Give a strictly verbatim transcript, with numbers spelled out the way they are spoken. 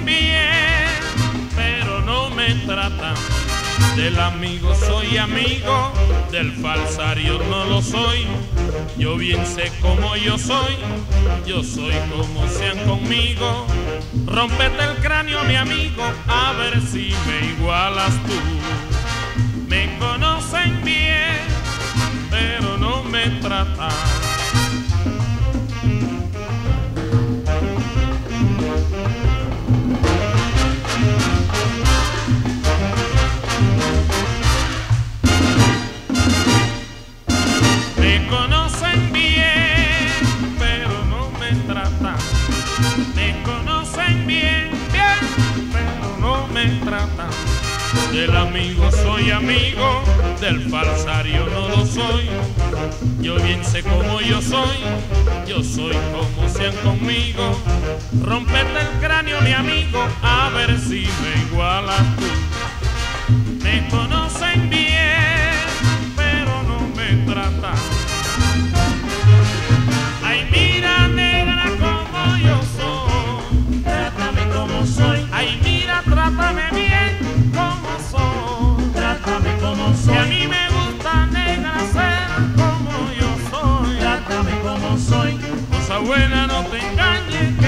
bien, pero no me tratan. Del amigo soy amigo, del falsario no lo soy. Yo bien sé cómo yo soy, yo soy como sean conmigo. Rómpete el cráneo, mi amigo, a ver si me igualas tú. Me conocen bien, pero no me tratan. Me conocen bien, pero no me tratan. Me conocen bien, bien, pero no me tratan. Del amigo soy amigo, del falsario no lo soy. Yo bien sé cómo yo soy, yo soy como sean conmigo. Rómpete el cráneo, mi amigo, a ver si me igualas tú. Me conocen bien, pero no me tratan. Ay, mira, negra, como yo soy, Trátame como soy, ay, mira, trátame bien como soy. trátame como Que a soy, mí me gusta, negra, ser como yo soy. trátame como soy. Cosa buena, no te engañes,